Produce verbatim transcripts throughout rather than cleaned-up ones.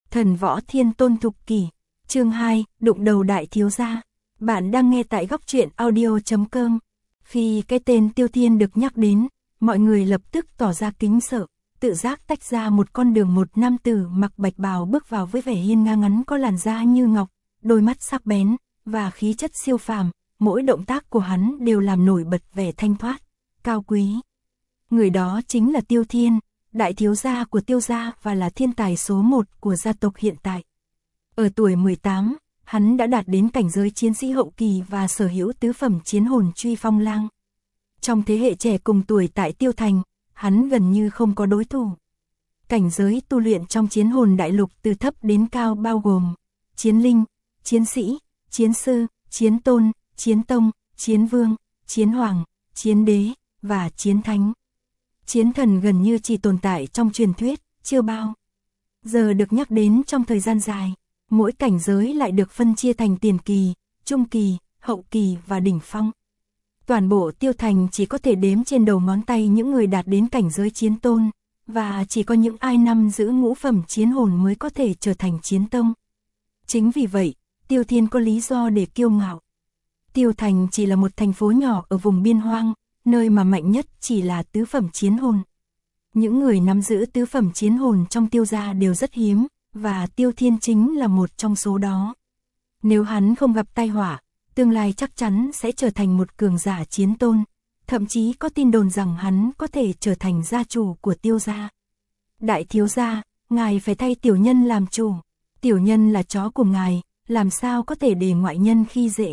Thần võ thiên tôn thục kỷ, chương hai, đụng đầu đại thiếu gia. Bạn đang nghe tại góc truyện audio chấm com. Khi cái tên Tiêu Thiên được nhắc đến, mọi người lập tức tỏ ra kính sợ, tự giác tách ra một con đường. Một nam tử mặc bạch bào bước vào với vẻ hiên ngang, ngắn có làn da như ngọc, đôi mắt sắc bén và khí chất siêu phàm, mỗi động tác của hắn đều làm nổi bật vẻ thanh thoát, cao quý. Người đó chính là Tiêu Thiên, đại thiếu gia của Tiêu gia và là thiên tài số một của gia tộc hiện tại. Ở tuổi mười tám, hắn đã đạt đến cảnh giới chiến sĩ hậu kỳ và sở hữu tứ phẩm chiến hồn Truy Phong Lang. Trong thế hệ trẻ cùng tuổi tại Tiêu Thành, hắn gần như không có đối thủ. Cảnh giới tu luyện trong chiến hồn đại lục từ thấp đến cao bao gồm chiến linh, chiến sĩ, chiến sư, chiến tôn, chiến tông, chiến vương, chiến hoàng, chiến đế và chiến thánh. Chiến thần gần như chỉ tồn tại trong truyền thuyết, chưa bao giờ được nhắc đến trong thời gian dài. Mỗi cảnh giới lại được phân chia thành tiền kỳ, trung kỳ, hậu kỳ và đỉnh phong. Toàn bộ Tiêu Thành chỉ có thể đếm trên đầu ngón tay những người đạt đến cảnh giới chiến tôn, và chỉ có những ai nắm giữ ngũ phẩm chiến hồn mới có thể trở thành chiến tông. Chính vì vậy, Tiêu Thiên có lý do để kiêu ngạo. Tiêu Thành chỉ là một thành phố nhỏ ở vùng biên hoang, nơi mà mạnh nhất chỉ là tứ phẩm chiến hồn. Những người nắm giữ tứ phẩm chiến hồn trong Tiêu gia đều rất hiếm, và Tiêu Thiên chính là một trong số đó. Nếu hắn không gặp tai họa, tương lai chắc chắn sẽ trở thành một cường giả chiến tôn, thậm chí có tin đồn rằng hắn có thể trở thành gia chủ của Tiêu gia. Đại thiếu gia, ngài phải thay tiểu nhân làm chủ. Tiểu nhân là chó của ngài, làm sao có thể để ngoại nhân khi dễ.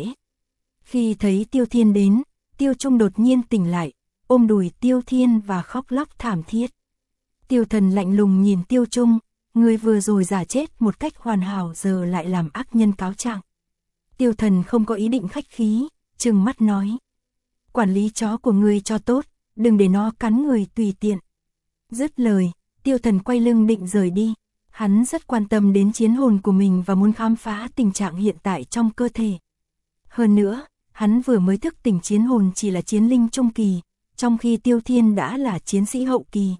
Khi thấy Tiêu Thiên đến, Tiêu Trung đột nhiên tỉnh lại, ôm đùi Tiêu Thiên và khóc lóc thảm thiết. Tiêu Thần lạnh lùng nhìn Tiêu Trung, người vừa rồi giả chết một cách hoàn hảo giờ lại làm ác nhân cáo trạng. Tiêu Thần không có ý định khách khí, trừng mắt nói: quản lý chó của ngươi cho tốt, đừng để nó cắn người tùy tiện. Dứt lời, Tiêu Thần quay lưng định rời đi. Hắn rất quan tâm đến chiến hồn của mình và muốn khám phá tình trạng hiện tại trong cơ thể. Hơn nữa, hắn vừa mới thức tỉnh chiến hồn chỉ là chiến linh trung kỳ, trong khi Tiêu Thiên đã là chiến sĩ hậu kỳ.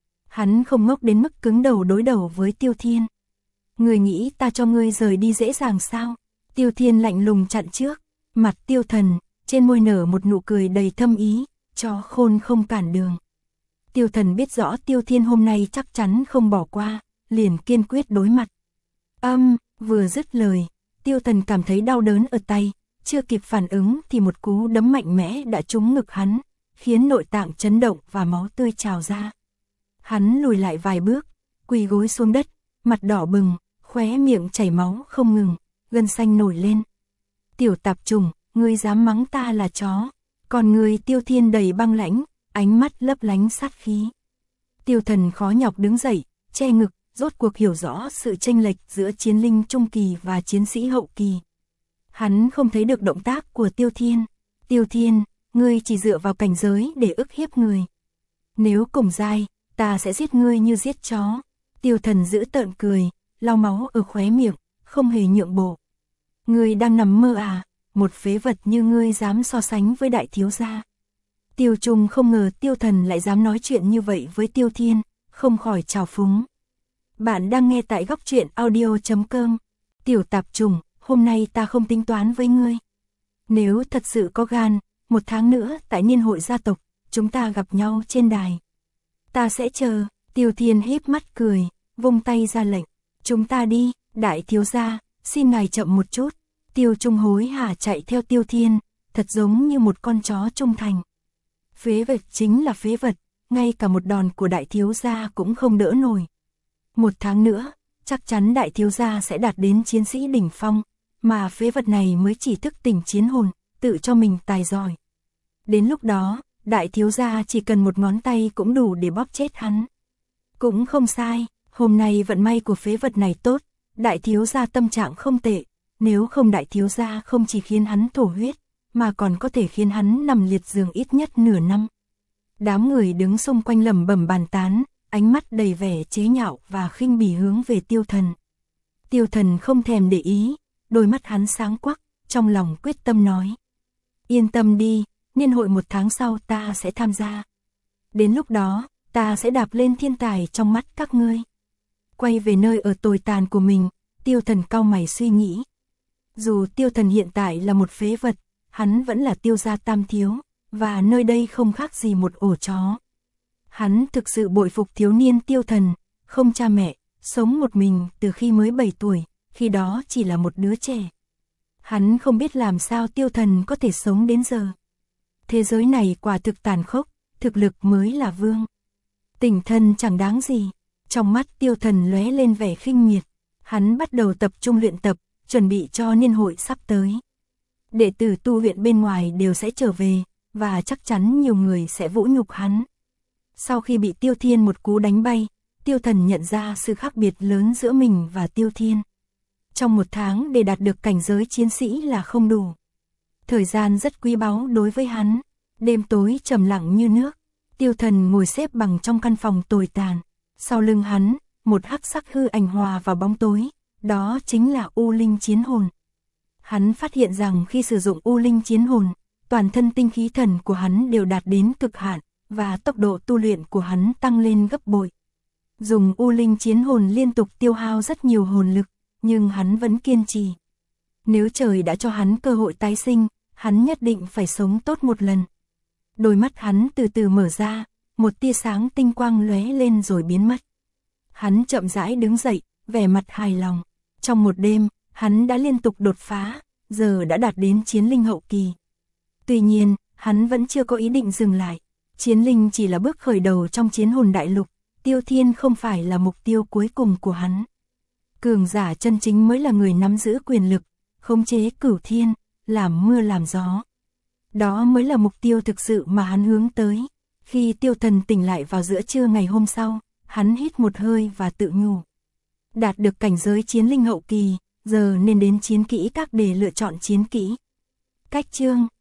Hắn không ngốc đến mức cứng đầu đối đầu với Tiêu Thiên. Ngươi nghĩ ta cho ngươi rời đi dễ dàng sao? Tiêu Thiên lạnh lùng chặn trước, mặt Tiêu Thần, trên môi nở một nụ cười đầy thâm ý, chó khôn không cản đường. Tiêu Thần biết rõ Tiêu Thiên hôm nay chắc chắn không bỏ qua, liền kiên quyết đối mặt. Âm, vừa dứt lời, Tiêu Thần cảm thấy đau đớn ở tay, chưa kịp phản ứng thì một cú đấm mạnh mẽ đã trúng ngực hắn, khiến nội tạng chấn động và máu tươi trào ra. Hắn lùi lại vài bước, quỳ gối xuống đất, mặt đỏ bừng, khóe miệng chảy máu không ngừng, gân xanh nổi lên. Tiểu tạp trùng, ngươi dám mắng ta là chó? Còn người Tiêu Thiên đầy băng lãnh, ánh mắt lấp lánh sát khí. Tiêu Thần khó nhọc đứng dậy, che ngực, rốt cuộc hiểu rõ sự chênh lệch giữa chiến linh trung kỳ và chiến sĩ hậu kỳ. Hắn không thấy được động tác của Tiêu Thiên. Tiêu Thiên, ngươi chỉ dựa vào cảnh giới để ức hiếp người. Nếu cùng giai, ta sẽ giết ngươi như giết chó. Tiêu Thần giữ tợn cười, lau máu ở khóe miệng, không hề nhượng bộ. Ngươi đang nằm mơ à, một phế vật như ngươi dám so sánh với đại thiếu gia. Tiêu Trung không ngờ Tiêu Thần lại dám nói chuyện như vậy với Tiêu Thiên, không khỏi trào phúng. Bạn đang nghe tại góc truyện audio chấm com. Tiểu tạp trùng, hôm nay ta không tính toán với ngươi. Nếu thật sự có gan, một tháng nữa tại niên hội gia tộc, chúng ta gặp nhau trên đài. Ta sẽ chờ. Tiêu Thiên híp mắt cười, vung tay ra lệnh. Chúng ta đi, đại thiếu gia, xin ngài chậm một chút. Tiêu Trung hối hả chạy theo Tiêu Thiên, thật giống như một con chó trung thành. Phế vật chính là phế vật, ngay cả một đòn của đại thiếu gia cũng không đỡ nổi. Một tháng nữa, chắc chắn đại thiếu gia sẽ đạt đến chiến sĩ đỉnh phong, mà phế vật này mới chỉ thức tỉnh chiến hồn, tự cho mình tài giỏi. Đến lúc đó, đại thiếu gia chỉ cần một ngón tay cũng đủ để bóp chết hắn. Cũng không sai, hôm nay vận may của phế vật này tốt, đại thiếu gia tâm trạng không tệ, nếu không đại thiếu gia không chỉ khiến hắn thổ huyết, mà còn có thể khiến hắn nằm liệt giường ít nhất nửa năm. Đám người đứng xung quanh lẩm bẩm bàn tán, ánh mắt đầy vẻ chế nhạo và khinh bỉ hướng về Tiêu Thần. Tiêu Thần không thèm để ý, đôi mắt hắn sáng quắc, trong lòng quyết tâm nói: yên tâm đi, niên hội một tháng sau ta sẽ tham gia. Đến lúc đó, ta sẽ đạp lên thiên tài trong mắt các ngươi. quay về nơi ở tồi tàn của mình, Tiêu Thần cau mày suy nghĩ. Dù Tiêu Thần hiện tại là một phế vật, hắn vẫn là Tiêu gia tam thiếu, và nơi đây không khác gì một ổ chó. Hắn thực sự bội phục thiếu niên Tiêu Thần, không cha mẹ, sống một mình từ khi mới bảy tuổi, khi đó chỉ là một đứa trẻ. Hắn không biết làm sao Tiêu Thần có thể sống đến giờ. Thế giới này quả thực tàn khốc, thực lực mới là vương. Tình thân chẳng đáng gì. Trong mắt Tiêu Thần lóe lên vẻ khinh miệt. Hắn bắt đầu tập trung luyện tập, chuẩn bị cho niên hội sắp tới. Đệ tử tu luyện bên ngoài đều sẽ trở về, và chắc chắn nhiều người sẽ vũ nhục hắn. Sau khi bị Tiêu Thiên một cú đánh bay, Tiêu Thần nhận ra sự khác biệt lớn giữa mình và Tiêu Thiên. Trong một tháng để đạt được cảnh giới chiến sĩ là không đủ. Thời gian rất quý báu đối với hắn. Đêm tối trầm lặng như nước. Tiêu Thần ngồi xếp bằng trong căn phòng tồi tàn. Sau lưng hắn, một hắc sắc hư ảnh hòa vào bóng tối. Đó chính là U Linh Chiến Hồn. Hắn phát hiện rằng khi sử dụng U Linh Chiến Hồn, toàn thân tinh khí thần của hắn đều đạt đến cực hạn, và tốc độ tu luyện của hắn tăng lên gấp bội. Dùng U Linh Chiến Hồn liên tục tiêu hao rất nhiều hồn lực, nhưng hắn vẫn kiên trì. Nếu trời đã cho hắn cơ hội tái sinh, hắn nhất định phải sống tốt một lần. Đôi mắt hắn từ từ mở ra, một tia sáng tinh quang lóe lên rồi biến mất. Hắn chậm rãi đứng dậy, vẻ mặt hài lòng. Trong một đêm, hắn đã liên tục đột phá, giờ đã đạt đến chiến linh hậu kỳ. Tuy nhiên, hắn vẫn chưa có ý định dừng lại. Chiến linh chỉ là bước khởi đầu trong chiến hồn đại lục, Tiêu Thiên không phải là mục tiêu cuối cùng của hắn. Cường giả chân chính mới là người nắm giữ quyền lực, khống chế cửu thiên, làm mưa làm gió. Đó mới là mục tiêu thực sự mà hắn hướng tới. Khi Tiêu Thần tỉnh lại vào giữa trưa ngày hôm sau, hắn hít một hơi và tự nhủ. Đạt được cảnh giới chiến linh hậu kỳ, giờ nên đến chiến kỹ các để lựa chọn chiến kỹ. Cách chương